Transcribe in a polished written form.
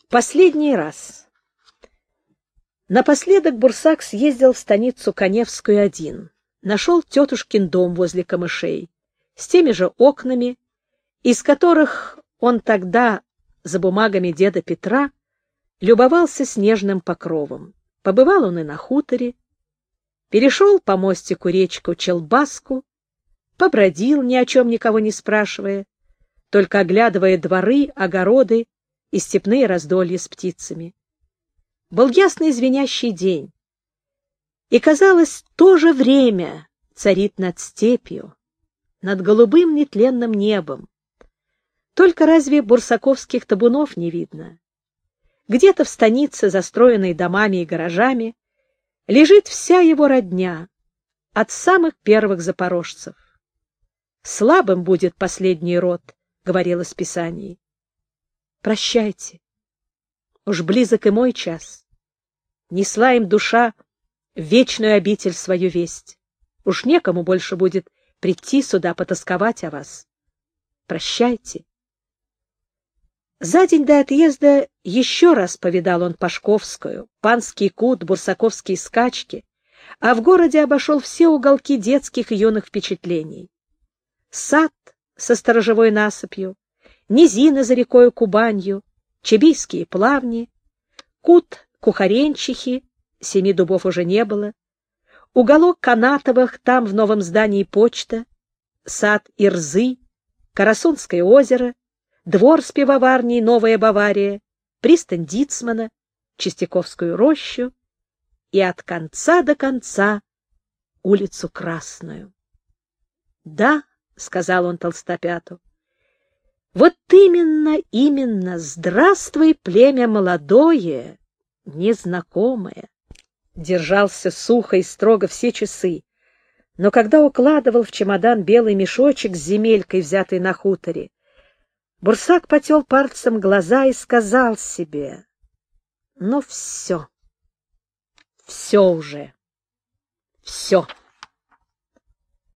Последний раз. Напоследок Бурсак съездил в станицу Каневскую один. Нашел тетушкин дом возле камышей, с теми же окнами, из которых он тогда, за бумагами деда Петра, любовался снежным покровом. Побывал он и на хуторе, перешел по мостику речку Челбаску, побродил, ни о чем никого не спрашивая, только оглядывая дворы, огороды и степные раздолья с птицами. Был ясный звенящий день, и, казалось, то же время царит над степью, над голубым нетленным небом. Только разве бурсаковских табунов не видно? Где-то в станице, застроенной домами и гаражами, лежит вся его родня, от самых первых запорожцев. «Слабым будет последний род», — говорилось в Писании. «Прощайте. Уж близок и мой час. Несла им душа в вечную обитель свою весть. Уж некому больше будет прийти сюда потосковать о вас. Прощайте». За день до отъезда еще раз повидал он Пашковскую, Панский кут, бурсаковские скачки, а в городе обошел все уголки детских и юных впечатлений. Сад со сторожевой насыпью, низины за рекою Кубанью, Чебийские плавни, кут Кухаренчихи, 7 дубов уже не было, уголок Канатовых, там в новом здании почта, сад Ирзы, Карасунское озеро, двор с пивоварней «Новая Бавария», пристань Дицмана, Чистяковскую рощу и от конца до конца улицу Красную. «Да», — сказал он Толстопяту, — «вот именно, здравствуй, племя молодое, незнакомое». Держался сухо и строго все часы, но когда укладывал в чемодан белый мешочек с земелькой, взятой на хуторе, Бурсак потел пальцем глаза и сказал себе: «Ну все, все уже, все».